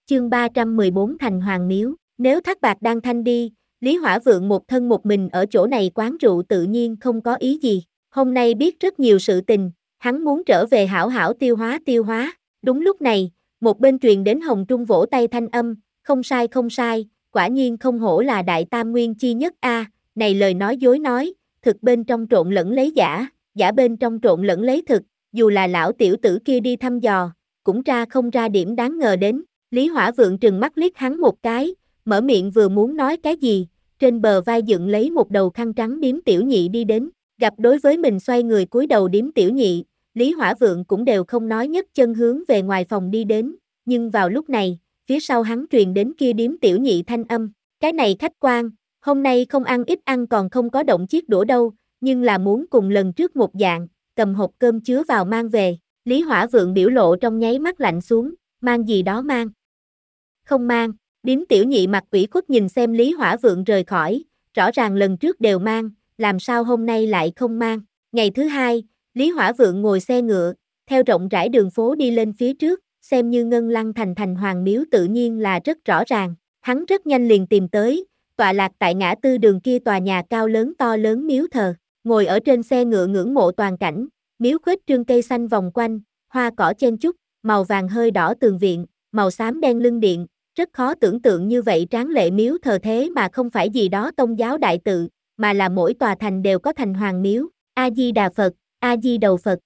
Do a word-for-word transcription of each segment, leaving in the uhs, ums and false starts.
chương ba trăm mười bốn Thành Hoàng Miếu, nếu Thác Bạt đang thanh đi, Lý Hỏa Vượng một thân một mình ở chỗ này quán rượu tự nhiên không có ý gì, hôm nay biết rất nhiều sự tình, hắn muốn trở về hảo hảo tiêu hóa tiêu hóa, đúng lúc này, một bên truyền đến Hồng Trung vỗ tay thanh âm, không sai không sai, quả nhiên không hổ là đại tam nguyên chi nhất a, này lời nói dối nói, thực bên trong trộn lẫn lấy giả, giả bên trong trộn lẫn lấy thực, dù là lão tiểu tử kia đi thăm dò, cũng tra không ra điểm đáng ngờ đến. Lý Hỏa Vượng trừng mắt liếc hắn một cái, mở miệng vừa muốn nói cái gì, trên bờ vai dựng lấy một đầu khăn trắng điếm tiểu nhị đi đến, gặp đối với mình xoay người cúi đầu điếm tiểu nhị, Lý Hỏa Vượng cũng đều không nói nhất chân hướng về ngoài phòng đi đến, nhưng vào lúc này, phía sau hắn truyền đến kia điếm tiểu nhị thanh âm, cái này khách quan, hôm nay không ăn ít ăn còn không có động chiếc đũa đâu, nhưng là muốn cùng lần trước một dạng, cầm hộp cơm chứa vào mang về, Lý Hỏa Vượng biểu lộ trong nháy mắt lạnh xuống, mang gì đó mang. Không mang, điếm tiểu nhị mặt ủy khuất nhìn xem Lý Hỏa Vượng rời khỏi, rõ ràng lần trước đều mang, làm sao hôm nay lại không mang. Ngày thứ hai, Lý Hỏa Vượng ngồi xe ngựa, theo rộng rãi đường phố đi lên phía trước, xem như Ngân Lăng thành Thành Hoàng Miếu tự nhiên là rất rõ ràng, hắn rất nhanh liền tìm tới, tọa lạc tại ngã tư đường kia tòa nhà cao lớn to lớn miếu thờ, ngồi ở trên xe ngựa ngưỡng mộ toàn cảnh, miếu khuếch trương cây xanh vòng quanh, hoa cỏ chen chúc, màu vàng hơi đỏ tường viện, màu xám đen lưng điện, rất khó tưởng tượng như vậy tráng lệ miếu thờ thế mà không phải gì đó tôn giáo đại tự, mà là mỗi tòa thành đều có Thành Hoàng Miếu, A-di-đà Phật, A-di-đầu Phật.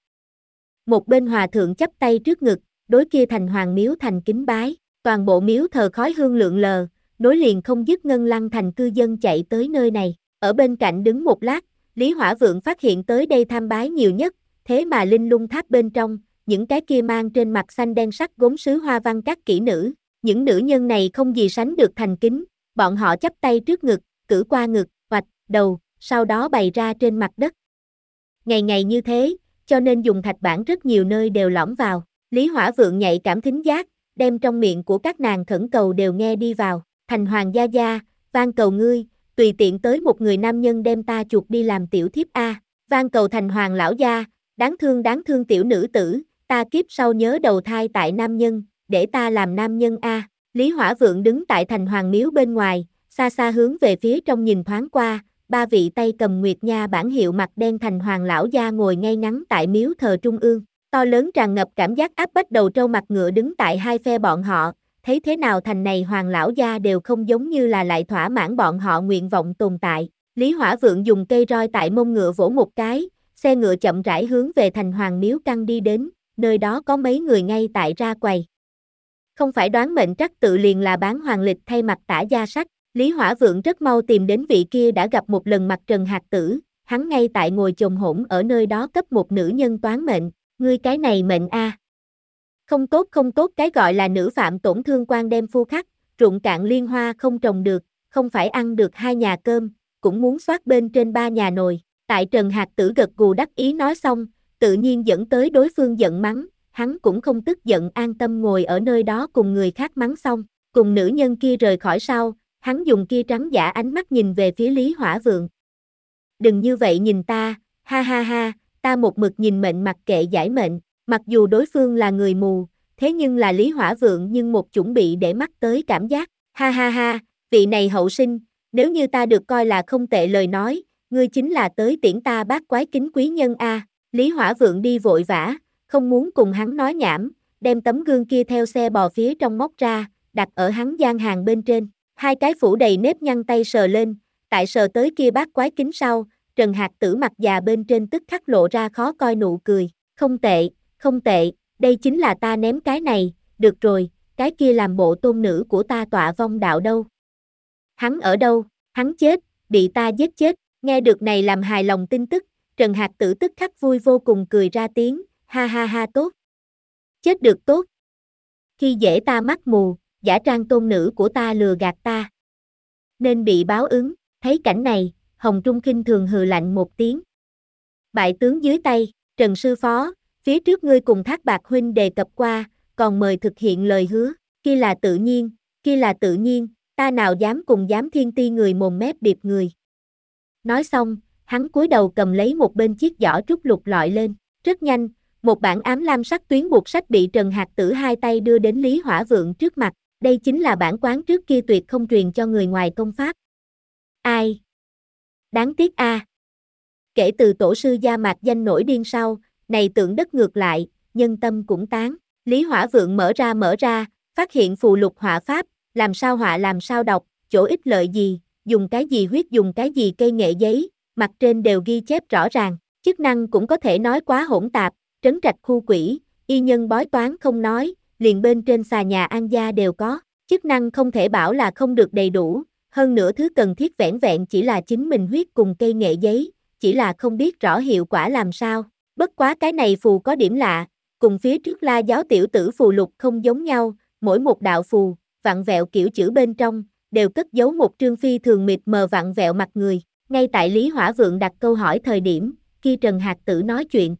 Một bên hòa thượng chắp tay trước ngực, đối kia Thành Hoàng Miếu thành kính bái, toàn bộ miếu thờ khói hương lượn lờ, nối liền không dứt Ngân Lăng thành cư dân chạy tới nơi này, ở bên cạnh đứng một lát, Lý Hỏa Vượng phát hiện tới đây tham bái nhiều nhất, thế mà linh lung tháp bên trong, những cái kia mang trên mặt xanh đen sắc gốm sứ hoa văn các kỹ nữ, những nữ nhân này không gì sánh được thành kính, bọn họ chắp tay trước ngực, cử qua ngực, hoạch, đầu, sau đó bày ra trên mặt đất. Ngày ngày như thế, cho nên dùng thạch bản rất nhiều nơi đều lõm vào, Lý Hỏa Vượng nhạy cảm thính giác, đem trong miệng của các nàng khẩn cầu đều nghe đi vào, Thành Hoàng gia gia, van cầu ngươi, tùy tiện tới một người nam nhân đem ta chuộc đi làm tiểu thiếp a, van cầu Thành Hoàng lão gia, đáng thương đáng thương tiểu nữ tử, ta kiếp sau nhớ đầu thai tại nam nhân, để ta làm nam nhân a. Lý Hỏa Vượng đứng tại Thành Hoàng Miếu bên ngoài, xa xa hướng về phía trong nhìn thoáng qua, ba vị tay cầm nguyệt nha bản hiệu mặt đen Thành Hoàng lão gia ngồi ngay ngắn tại miếu thờ trung ương, to lớn tràn ngập cảm giác áp bách đầu trâu mặt ngựa đứng tại hai phe bọn họ, thấy thế nào thành này Hoàng lão gia đều không giống như là lại thỏa mãn bọn họ nguyện vọng tồn tại. Lý Hỏa Vượng dùng cây roi tại mông ngựa vỗ một cái, xe ngựa chậm rãi hướng về Thành Hoàng Miếu căn đi đến, nơi đó có mấy người ngay tại ra quầy. Không phải đoán mệnh trắc tự liền là bán hoàng lịch thay mặt tả gia sách, Lý Hỏa Vượng rất mau tìm đến vị kia đã gặp một lần mặt Trần Hạc Tử, hắn ngay tại ngồi chồm hổn ở nơi đó cấp một nữ nhân toán mệnh, ngươi cái này mệnh a. Không tốt không tốt, cái gọi là nữ phạm tổn thương quan đem phu khắc, ruộng cạn liên hoa không trồng được, không phải ăn được hai nhà cơm, cũng muốn soát bên trên ba nhà nồi. Tại Trần Hạc Tử gật gù đắc ý nói xong, tự nhiên dẫn tới đối phương giận mắng, hắn cũng không tức giận an tâm ngồi ở nơi đó cùng người khác mắng xong, cùng nữ nhân kia rời khỏi sau, hắn dùng kia trắng giả ánh mắt nhìn về phía Lý Hỏa Vượng. Đừng như vậy nhìn ta, ha ha ha, ta một mực nhìn mệnh mặc kệ giải mệnh, mặc dù đối phương là người mù, thế nhưng là Lý Hỏa Vượng nhưng một chuẩn bị để mắt tới cảm giác, ha ha ha, vị này hậu sinh, nếu như ta được coi là không tệ lời nói, ngươi chính là tới tiễn ta bác quái kính quý nhân a. Lý Hỏa Vượng đi vội vã, không muốn cùng hắn nói nhảm, đem tấm gương kia theo xe bò phía trong móc ra, đặt ở hắn gian hàng bên trên, hai cái phủ đầy nếp nhăn tay sờ lên, tại sờ tới kia bác quái kính sau, Trần Hạc Tử mặt già bên trên tức khắc lộ ra khó coi nụ cười, không tệ, không tệ, đây chính là ta ném cái này, được rồi, cái kia làm bộ tôn nữ của ta tọa vong đạo đâu. Hắn ở đâu, hắn chết, bị ta giết chết, nghe được này làm hài lòng tin tức, Trần Hạc Tử tức khắc vui vô cùng cười ra tiếng, ha ha ha tốt. Chết được tốt. Khi dễ ta mắt mù, giả trang tôn nữ của ta lừa gạt ta. Nên bị báo ứng, thấy cảnh này, Hồng Trung khinh thường hừ lạnh một tiếng. Bại tướng dưới tay, Trần Sư Phó, phía trước ngươi cùng Thác Bạt Huynh đề cập qua, còn mời thực hiện lời hứa, kia là tự nhiên, kia là tự nhiên, ta nào dám cùng dám thiên ti người mồm mép điệp người. Nói xong, hắn cúi đầu cầm lấy một bên chiếc giỏ trúc lục lọi lên, rất nhanh, một bản ám lam sắc tuyến buộc sách bị Trần Hạc Tử hai tay đưa đến Lý Hỏa Vượng trước mặt, Đây chính là bản quán trước kia tuyệt không truyền cho người ngoài công pháp. Ai? Đáng tiếc a. À. Kể từ tổ sư Gia Mạc danh nổi điên sau, này tượng đất ngược lại, nhân tâm cũng tán. Lý Hỏa Vượng mở ra mở ra, phát hiện phù lục họa pháp, làm sao họa làm sao đọc, chỗ ích lợi gì, dùng cái gì huyết dùng cái gì cây nghệ giấy, mặt trên đều ghi chép rõ ràng. Chức năng cũng có thể nói quá hỗn tạp, trấn trạch khu quỷ, y nhân bói toán không nói, liền bên trên xà nhà An gia đều có. Chức năng không thể bảo là không được đầy đủ, hơn nữa thứ cần thiết vẻn vẹn chỉ là chính mình huyết cùng cây nghệ giấy, chỉ là không biết rõ hiệu quả làm sao. Bất quá cái này phù có điểm lạ, cùng phía trước La giáo tiểu tử phù lục không giống nhau, mỗi một đạo phù, vặn vẹo kiểu chữ bên trong, đều cất giấu một trương phi thường mịt mờ vặn vẹo mặt người. Ngay tại Lý Hỏa Vượng đặt câu hỏi thời điểm, kia Trần Hạc Tử nói chuyện.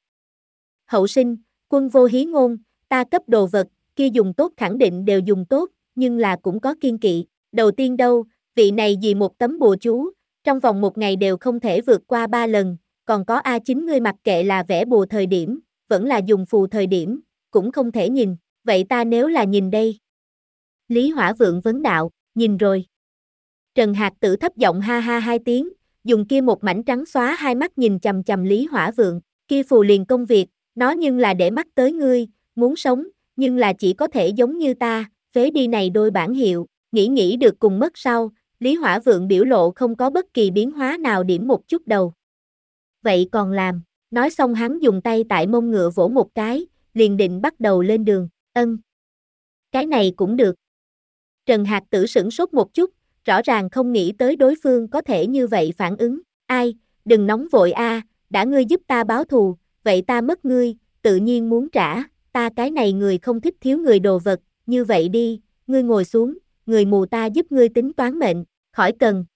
Hậu sinh, quân vô hí ngôn, ta cấp đồ vật, kia dùng tốt khẳng định đều dùng tốt, nhưng là cũng có kiên kỵ. Đầu tiên đâu, vị này vì một tấm bùa chú, trong vòng một ngày đều không thể vượt qua ba lần, còn có A chính ngươi mặc kệ là vẽ bùa thời điểm, vẫn là dùng phù thời điểm, cũng không thể nhìn, vậy ta nếu là nhìn đây? Lý Hỏa Vượng vấn đạo, nhìn rồi. Trần Hạc Tử thấp giọng ha ha hai tiếng, dùng kia một mảnh trắng xóa hai mắt nhìn chằm chằm Lý Hỏa Vượng, kia phù liền công việc, nó nhưng là để mắt tới ngươi, muốn sống, nhưng là chỉ có thể giống như ta, phế đi này đôi bản hiệu, nghĩ nghĩ được cùng mất sau, Lý Hỏa Vượng biểu lộ không có bất kỳ biến hóa nào điểm một chút đầu. Vậy còn làm, nói xong hắn dùng tay tại mông ngựa vỗ một cái, liền định bắt đầu lên đường, ân. Cái này cũng được. Trần Hạc Tử sửng sốt một chút, rõ ràng không nghĩ tới đối phương có thể như vậy phản ứng, ai, đừng nóng vội a, đã ngươi giúp ta báo thù, vậy ta mất ngươi, tự nhiên muốn trả, ta cái này người không thích thiếu người đồ vật, như vậy đi, ngươi ngồi xuống, người mù ta giúp ngươi tính toán mệnh, khỏi cần.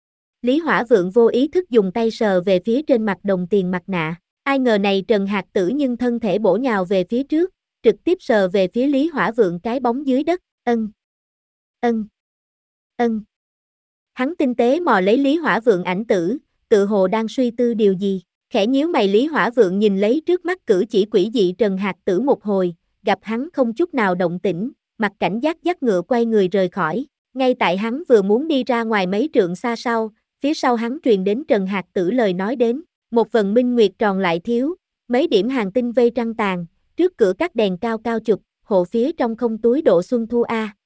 Lý Hỏa Vượng vô ý thức dùng tay sờ về phía trên mặt đồng tiền mặt nạ, ai ngờ này Trần Hạc Tử nhưng thân thể bổ nhào về phía trước, trực tiếp sờ về phía Lý Hỏa Vượng cái bóng dưới đất, ân, ân, ân. Hắn tinh tế mò lấy Lý Hỏa Vượng ảnh tử, tự hồ đang suy tư điều gì, khẽ nhíu mày. Lý Hỏa Vượng nhìn lấy trước mắt cử chỉ quỷ dị Trần Hạc Tử một hồi, gặp hắn không chút nào động tĩnh, mặt cảnh giác dắt ngựa quay người rời khỏi, ngay tại hắn vừa muốn đi ra ngoài mấy trượng xa sau, phía sau hắn truyền đến Trần Hạc Tử lời nói đến, một vần minh nguyệt tròn lại thiếu, mấy điểm hàng tinh vây trăng tàn, trước cửa các đèn cao cao chụp, hộ phía trong không túi độ xuân thu a.